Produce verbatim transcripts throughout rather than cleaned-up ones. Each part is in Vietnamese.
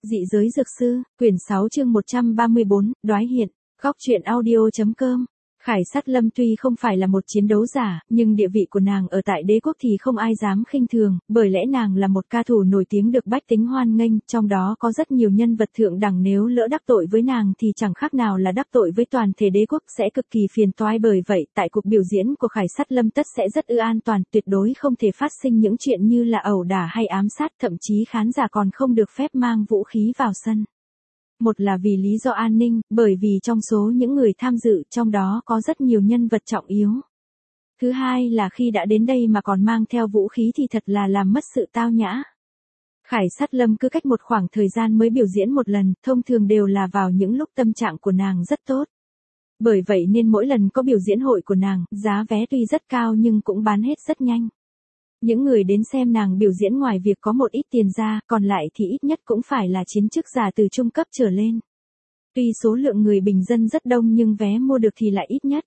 Dị giới dược sư, quyển sáu chương một trăm ba mươi bốn, đoái hiện, góc truyện audio.com. Khải Sát Lâm tuy không phải là một chiến đấu giả, nhưng địa vị của nàng ở tại đế quốc thì không ai dám khinh thường, bởi lẽ nàng là một ca thủ nổi tiếng được bách tính hoan nghênh, trong đó có rất nhiều nhân vật thượng đẳng, nếu lỡ đắc tội với nàng thì chẳng khác nào là đắc tội với toàn thể đế quốc, sẽ cực kỳ phiền toái. Bởi vậy, tại cuộc biểu diễn của Khải Sát Lâm tất sẽ rất ư an toàn, tuyệt đối không thể phát sinh những chuyện như là ẩu đả hay ám sát, thậm chí khán giả còn không được phép mang vũ khí vào sân. Một là vì lý do an ninh, bởi vì trong số những người tham dự trong đó có rất nhiều nhân vật trọng yếu. Thứ hai là khi đã đến đây mà còn mang theo vũ khí thì thật là làm mất sự tao nhã. Khải Sát Lâm cứ cách một khoảng thời gian mới biểu diễn một lần, thông thường đều là vào những lúc tâm trạng của nàng rất tốt. Bởi vậy nên mỗi lần có biểu diễn hội của nàng, giá vé tuy rất cao nhưng cũng bán hết rất nhanh. Những người đến xem nàng biểu diễn ngoài việc có một ít tiền ra, còn lại thì ít nhất cũng phải là chiến chức giả từ trung cấp trở lên. Tuy số lượng người bình dân rất đông nhưng vé mua được thì lại ít nhất.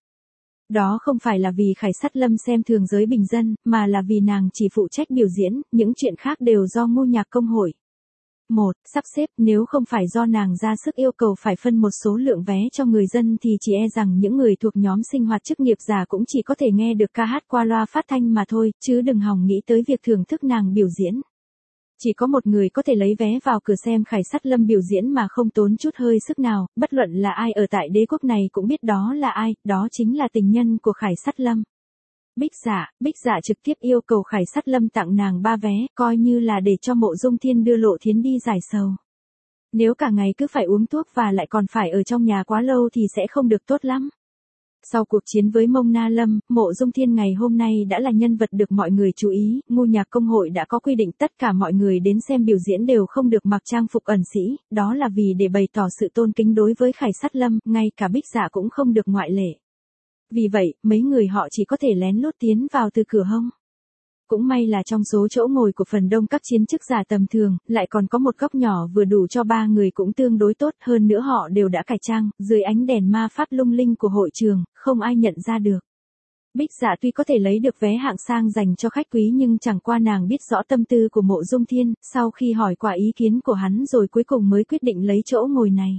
Đó không phải là vì Khải Sát Lâm xem thường giới bình dân, mà là vì nàng chỉ phụ trách biểu diễn, những chuyện khác đều do ngô nhạc công hội. một. Sắp xếp, nếu không phải do nàng ra sức yêu cầu phải phân một số lượng vé cho người dân thì chỉ e rằng những người thuộc nhóm sinh hoạt chức nghiệp giả cũng chỉ có thể nghe được ca hát qua loa phát thanh mà thôi, chứ đừng hòng nghĩ tới việc thưởng thức nàng biểu diễn. Chỉ có một người có thể lấy vé vào cửa xem Khải Sát Lâm biểu diễn mà không tốn chút hơi sức nào, bất luận là ai ở tại đế quốc này cũng biết đó là ai, đó chính là tình nhân của Khải Sát Lâm. Bích Dạ, Bích Dạ trực tiếp yêu cầu Khải Sát Lâm tặng nàng ba vé, coi như là để cho Mộ Dung Thiên đưa Lộ Thiến đi giải sầu. Nếu cả ngày cứ phải uống thuốc và lại còn phải ở trong nhà quá lâu thì sẽ không được tốt lắm. Sau cuộc chiến với Mông Na Lâm, Mộ Dung Thiên ngày hôm nay đã là nhân vật được mọi người chú ý, ngô nhạc công hội đã có quy định tất cả mọi người đến xem biểu diễn đều không được mặc trang phục ẩn sĩ, đó là vì để bày tỏ sự tôn kính đối với Khải Sát Lâm, ngay cả Bích Dạ cũng không được ngoại lệ. Vì vậy, mấy người họ chỉ có thể lén lút tiến vào từ cửa hông. Cũng may là trong số chỗ ngồi của phần đông các chiến chức giả tầm thường, lại còn có một góc nhỏ vừa đủ cho ba người cũng tương đối tốt, hơn nữa họ đều đã cải trang, dưới ánh đèn ma pháp lung linh của hội trường, không ai nhận ra được. Bích Dạ tuy có thể lấy được vé hạng sang dành cho khách quý nhưng chẳng qua nàng biết rõ tâm tư của Mộ Dung Thiên, sau khi hỏi qua ý kiến của hắn rồi cuối cùng mới quyết định lấy chỗ ngồi này.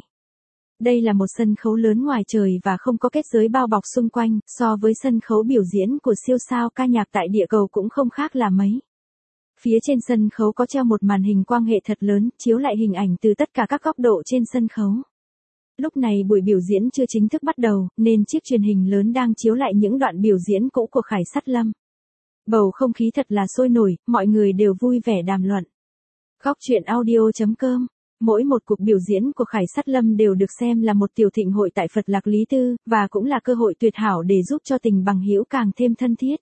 Đây là một sân khấu lớn ngoài trời và không có kết giới bao bọc xung quanh, so với sân khấu biểu diễn của siêu sao ca nhạc tại địa cầu cũng không khác là mấy. Phía trên sân khấu có treo một màn hình quang hệ thật lớn, chiếu lại hình ảnh từ tất cả các góc độ trên sân khấu. Lúc này buổi biểu diễn chưa chính thức bắt đầu, nên chiếc truyền hình lớn đang chiếu lại những đoạn biểu diễn cũ của Khải Sát Lâm. Bầu không khí thật là sôi nổi, mọi người đều vui vẻ đàm luận. Góc truyện audio.com. Mỗi một cuộc biểu diễn của Khải Sát Lâm đều được xem là một tiểu thịnh hội tại Phật Lạc Lý Tư, và cũng là cơ hội tuyệt hảo để giúp cho tình bằng hữu càng thêm thân thiết.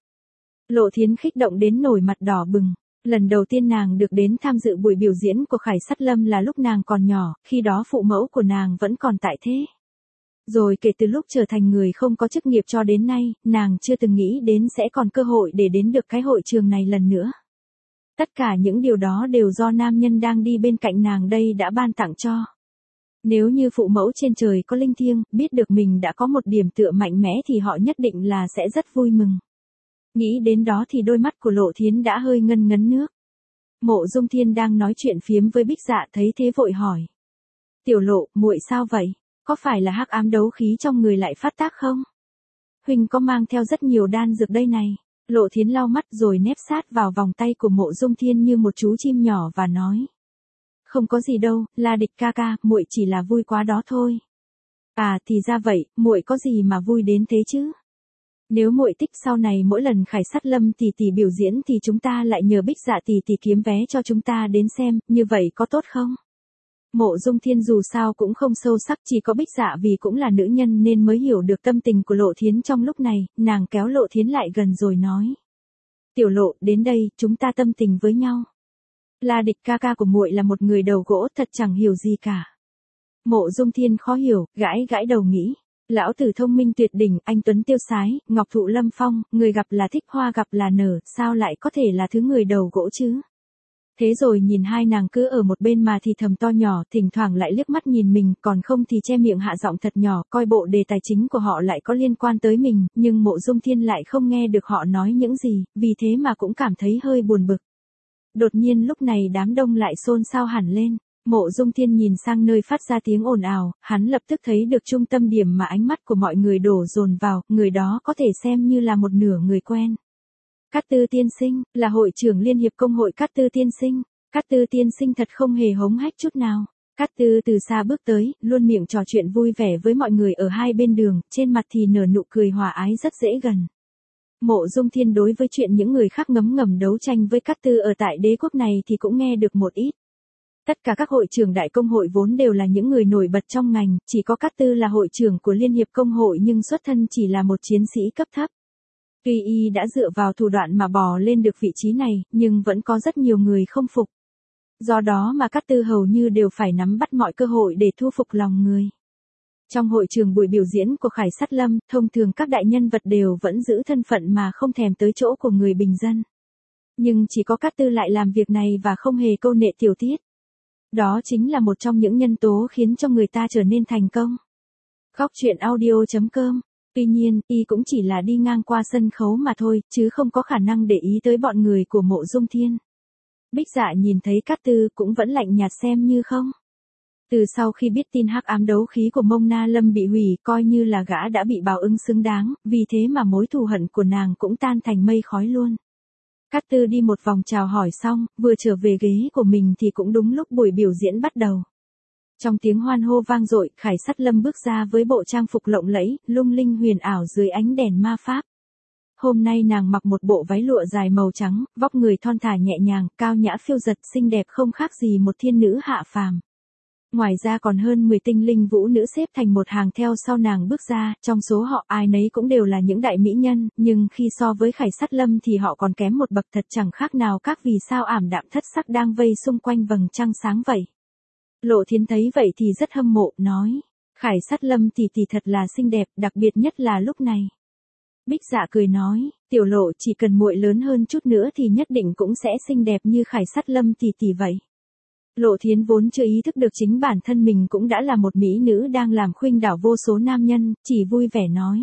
Lộ Thiến kích động đến nổi mặt đỏ bừng. Lần đầu tiên nàng được đến tham dự buổi biểu diễn của Khải Sát Lâm là lúc nàng còn nhỏ, khi đó phụ mẫu của nàng vẫn còn tại thế. Rồi kể từ lúc trở thành người không có chức nghiệp cho đến nay, nàng chưa từng nghĩ đến sẽ còn cơ hội để đến được cái hội trường này lần nữa. Tất cả những điều đó đều do nam nhân đang đi bên cạnh nàng đây đã ban tặng cho. Nếu như phụ mẫu trên trời có linh thiêng, biết được mình đã có một điểm tựa mạnh mẽ thì họ nhất định là sẽ rất vui mừng. Nghĩ đến đó thì đôi mắt của Lộ Thiến đã hơi ngân ngấn nước. Mộ Dung Thiên đang nói chuyện phiếm với Bích Dạ thấy thế vội hỏi. Tiểu Lộ, muội sao vậy? Có phải là hắc ám đấu khí trong người lại phát tác không? Huynh có mang theo rất nhiều đan dược đây này. Lộ Thiến lau mắt rồi nép sát vào vòng tay của Mộ Dung Thiên như một chú chim nhỏ và nói. Không có gì đâu, La Địch ca ca, muội chỉ là vui quá đó thôi. À thì ra vậy, muội có gì mà vui đến thế chứ? Nếu muội thích sau này mỗi lần Khải Sát Lâm tỷ tỷ biểu diễn thì chúng ta lại nhờ Bích Dạ tỷ tỷ kiếm vé cho chúng ta đến xem, như vậy có tốt không? Mộ Dung Thiên dù sao cũng không sâu sắc, chỉ có Bích Dạ vì cũng là nữ nhân nên mới hiểu được tâm tình của Lộ Thiến trong lúc này, nàng kéo Lộ Thiến lại gần rồi nói. Tiểu Lộ, đến đây, chúng ta tâm tình với nhau. La Địch ca ca của muội là một người đầu gỗ thật chẳng hiểu gì cả. Mộ Dung Thiên khó hiểu, gãi gãi đầu nghĩ. Lão tử thông minh tuyệt đỉnh, anh tuấn tiêu sái, ngọc thụ lâm phong, người gặp là thích hoa gặp là nở, sao lại có thể là thứ người đầu gỗ chứ? Thế rồi nhìn hai nàng cứ ở một bên mà thì thầm to nhỏ, thỉnh thoảng lại liếc mắt nhìn mình, còn không thì che miệng hạ giọng thật nhỏ, coi bộ đề tài chính của họ lại có liên quan tới mình, nhưng Mộ Dung Thiên lại không nghe được họ nói những gì, vì thế mà cũng cảm thấy hơi buồn bực. Đột nhiên lúc này đám đông lại xôn xao hẳn lên. Mộ Dung Thiên nhìn sang nơi phát ra tiếng ồn ào, hắn lập tức thấy được trung tâm điểm mà ánh mắt của mọi người đổ dồn vào, người đó có thể xem như là một nửa người quen. Cát Tư tiên sinh, là hội trưởng Liên hiệp công hội Cát Tư tiên sinh. Cát Tư tiên sinh thật không hề hống hách chút nào. Cát Tư từ xa bước tới, luôn miệng trò chuyện vui vẻ với mọi người ở hai bên đường, trên mặt thì nở nụ cười hòa ái rất dễ gần. Mộ Dung Thiên đối với chuyện những người khác ngấm ngầm đấu tranh với Cát Tư ở tại đế quốc này thì cũng nghe được một ít. Tất cả các hội trưởng đại công hội vốn đều là những người nổi bật trong ngành, chỉ có Cát Tư là hội trưởng của Liên hiệp công hội nhưng xuất thân chỉ là một chiến sĩ cấp thấp. Tuy y đã dựa vào thủ đoạn mà bò lên được vị trí này, nhưng vẫn có rất nhiều người không phục. Do đó mà Cát Tư hầu như đều phải nắm bắt mọi cơ hội để thu phục lòng người. Trong hội trường buổi biểu diễn của Khải Sát Lâm, thông thường các đại nhân vật đều vẫn giữ thân phận mà không thèm tới chỗ của người bình dân. Nhưng chỉ có Cát Tư lại làm việc này và không hề câu nệ tiểu tiết. Đó chính là một trong những nhân tố khiến cho người ta trở nên thành công. Góc truyện audio chấm com. Tuy nhiên, y cũng chỉ là đi ngang qua sân khấu mà thôi, chứ không có khả năng để ý tới bọn người của Mộ Dung Thiên. Bích Dạ nhìn thấy Cát Tư cũng vẫn lạnh nhạt xem như không. Từ sau khi biết tin hắc ám đấu khí của Mông Na Lâm bị hủy, coi như là gã đã bị báo ứng xứng đáng, vì thế mà mối thù hận của nàng cũng tan thành mây khói luôn. Cát Tư đi một vòng chào hỏi xong, vừa trở về ghế của mình thì cũng đúng lúc buổi biểu diễn bắt đầu. Trong tiếng hoan hô vang dội, Khải Sát Lâm bước ra với bộ trang phục lộng lẫy, lung linh huyền ảo dưới ánh đèn ma pháp. Hôm nay nàng mặc một bộ váy lụa dài màu trắng, vóc người thon thả nhẹ nhàng, cao nhã phiêu dật, xinh đẹp không khác gì một thiên nữ hạ phàm. Ngoài ra còn hơn mười tinh linh vũ nữ xếp thành một hàng theo sau nàng bước ra, trong số họ ai nấy cũng đều là những đại mỹ nhân, nhưng khi so với Khải Sát Lâm thì họ còn kém một bậc, thật chẳng khác nào các vì sao ảm đạm thất sắc đang vây xung quanh vầng trăng sáng vậy. Lộ Thiến thấy vậy thì rất hâm mộ, nói, Khải Sát Lâm tỷ tỷ thật là xinh đẹp, đặc biệt nhất là lúc này. Bích Dạ cười nói, tiểu Lộ chỉ cần muội lớn hơn chút nữa thì nhất định cũng sẽ xinh đẹp như Khải Sát Lâm tỷ tỷ vậy. Lộ Thiến vốn chưa ý thức được chính bản thân mình cũng đã là một mỹ nữ đang làm khuynh đảo vô số nam nhân, chỉ vui vẻ nói.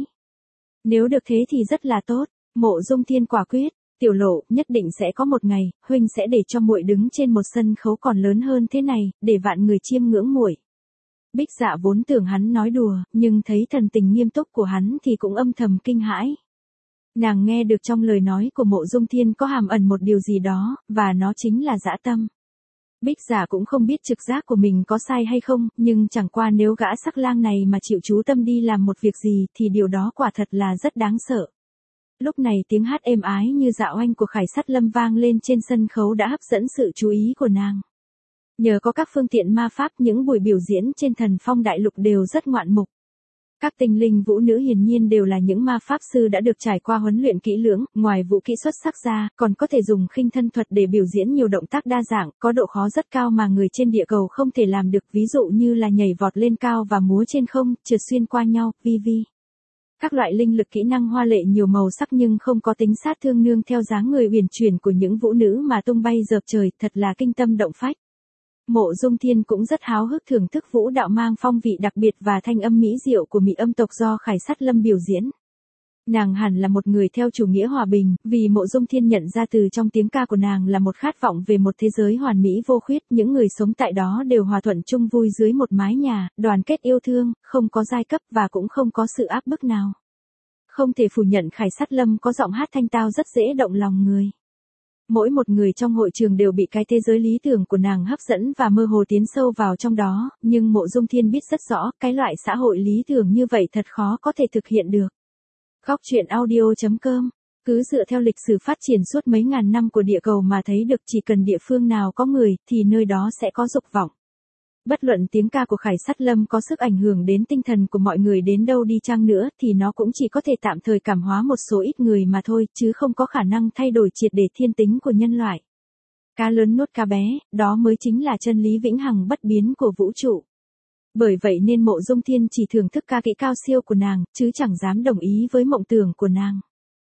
Nếu được thế thì rất là tốt. Mộ Dung Thiên quả quyết, tiểu Lộ, nhất định sẽ có một ngày, huynh sẽ để cho muội đứng trên một sân khấu còn lớn hơn thế này, để vạn người chiêm ngưỡng muội. Bích Dạ vốn tưởng hắn nói đùa, nhưng thấy thần tình nghiêm túc của hắn thì cũng âm thầm kinh hãi. Nàng nghe được trong lời nói của Mộ Dung Thiên có hàm ẩn một điều gì đó, và nó chính là dã tâm. Bích Dạ cũng không biết trực giác của mình có sai hay không, nhưng chẳng qua nếu gã sắc lang này mà chịu chú tâm đi làm một việc gì thì điều đó quả thật là rất đáng sợ. Lúc này tiếng hát êm ái như dạo oanh của Khải Sát Lâm vang lên trên sân khấu đã hấp dẫn sự chú ý của nàng. Nhờ có các phương tiện ma pháp, những buổi biểu diễn trên Thần Phong Đại Lục đều rất ngoạn mục. Các tinh linh vũ nữ hiển nhiên đều là những ma pháp sư đã được trải qua huấn luyện kỹ lưỡng, ngoài vũ kỹ xuất sắc ra, còn có thể dùng khinh thân thuật để biểu diễn nhiều động tác đa dạng, có độ khó rất cao mà người trên địa cầu không thể làm được, ví dụ như là nhảy vọt lên cao và múa trên không, trượt xuyên qua nhau, vi vi. Các loại linh lực kỹ năng hoa lệ nhiều màu sắc nhưng không có tính sát thương, nương theo dáng người uyển chuyển của những vũ nữ mà tung bay dợp trời, thật là kinh tâm động phách. Mộ Dung Thiên cũng rất háo hức thưởng thức vũ đạo mang phong vị đặc biệt và thanh âm mỹ diệu của mỹ âm tộc do Khải Sát Lâm biểu diễn. Nàng hẳn là một người theo chủ nghĩa hòa bình, vì Mộ Dung Thiên nhận ra từ trong tiếng ca của nàng là một khát vọng về một thế giới hoàn mỹ vô khuyết, những người sống tại đó đều hòa thuận chung vui dưới một mái nhà, đoàn kết yêu thương, không có giai cấp và cũng không có sự áp bức nào. Không thể phủ nhận Khải Sát Lâm có giọng hát thanh tao rất dễ động lòng người. Mỗi một người trong hội trường đều bị cái thế giới lý tưởng của nàng hấp dẫn và mơ hồ tiến sâu vào trong đó, nhưng Mộ Dung Thiên biết rất rõ, cái loại xã hội lý tưởng như vậy thật khó có thể thực hiện được. Góc truyện audio chấm com. Cứ dựa theo lịch sử phát triển suốt mấy ngàn năm của địa cầu mà thấy được, chỉ cần địa phương nào có người, thì nơi đó sẽ có dục vọng. Bất luận tiếng ca của Khải Sát Lâm có sức ảnh hưởng đến tinh thần của mọi người đến đâu đi chăng nữa, thì nó cũng chỉ có thể tạm thời cảm hóa một số ít người mà thôi, chứ không có khả năng thay đổi triệt để thiên tính của nhân loại. Cá lớn nuốt cá bé, đó mới chính là chân lý vĩnh hằng bất biến của vũ trụ. Bởi vậy nên Mộ Dung Thiên chỉ thưởng thức ca kỹ cao siêu của nàng, chứ chẳng dám đồng ý với mộng tưởng của nàng.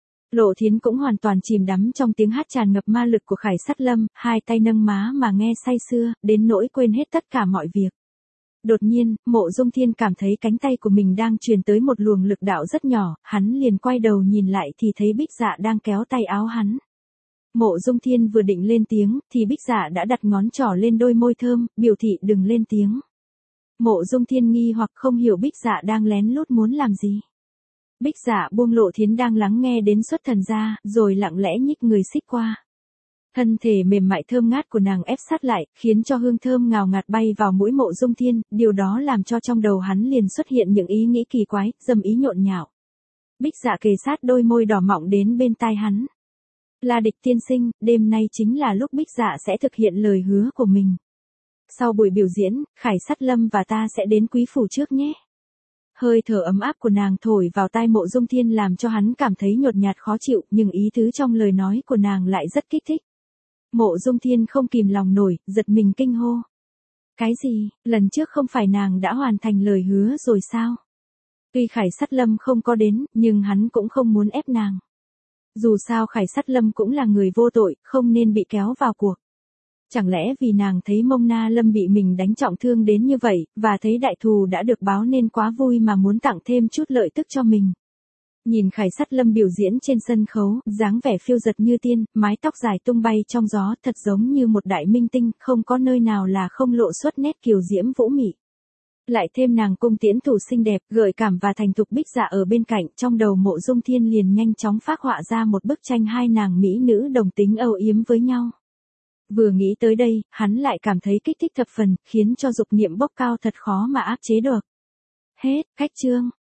Lộ Thiến cũng hoàn toàn chìm đắm trong tiếng hát tràn ngập ma lực của Khải Sát Lâm, hai tay nâng má mà nghe say sưa, đến nỗi quên hết tất cả mọi việc. Đột nhiên, Mộ Dung Thiên cảm thấy cánh tay của mình đang truyền tới một luồng lực đạo rất nhỏ, hắn liền quay đầu nhìn lại thì thấy Bích Dạ đang kéo tay áo hắn. Mộ Dung Thiên vừa định lên tiếng, thì Bích Dạ đã đặt ngón trỏ lên đôi môi thơm, biểu thị đừng lên tiếng. Mộ Dung Thiên nghi hoặc không hiểu Bích Dạ đang lén lút muốn làm gì. Bích Dạ buông Lộ Thiến đang lắng nghe đến xuất thần ra, rồi lặng lẽ nhích người xích qua. Thân thể mềm mại thơm ngát của nàng ép sát lại, khiến cho hương thơm ngào ngạt bay vào mũi Mộ Dung Thiên, điều đó làm cho trong đầu hắn liền xuất hiện những ý nghĩ kỳ quái, dâm ý nhộn nhạo. Bích Dạ kề sát đôi môi đỏ mọng đến bên tai hắn. La Địch tiên sinh, đêm nay chính là lúc Bích Dạ sẽ thực hiện lời hứa của mình. Sau buổi biểu diễn, Khải Sát Lâm và ta sẽ đến quý phủ trước nhé. Hơi thở ấm áp của nàng thổi vào tai Mộ Dung Thiên làm cho hắn cảm thấy nhột nhạt khó chịu, nhưng ý tứ trong lời nói của nàng lại rất kích thích. Mộ Dung Thiên không kìm lòng nổi, giật mình kinh hô. Cái gì, lần trước không phải nàng đã hoàn thành lời hứa rồi sao? Tuy Khải Sát Lâm không có đến, nhưng hắn cũng không muốn ép nàng. Dù sao Khải Sát Lâm cũng là người vô tội, không nên bị kéo vào cuộc. Chẳng lẽ vì nàng thấy Mông Na Lâm bị mình đánh trọng thương đến như vậy, và thấy đại thù đã được báo nên quá vui mà muốn tặng thêm chút lợi tức cho mình. Nhìn Khải Sát Lâm biểu diễn trên sân khấu, dáng vẻ phiêu dật như tiên, mái tóc dài tung bay trong gió, thật giống như một đại minh tinh, không có nơi nào là không lộ xuất nét kiều diễm vũ mị. Lại thêm nàng cung tiễn thủ xinh đẹp, gợi cảm và thành thục Bích Dạ ở bên cạnh, trong đầu Mộ Dung Thiên liền nhanh chóng phác họa ra một bức tranh hai nàng mỹ nữ đồng tính âu yếm với nhau. Vừa nghĩ tới đây, hắn lại cảm thấy kích thích thập phần, khiến cho dục niệm bốc cao thật khó mà áp chế được. Hết, cách chương.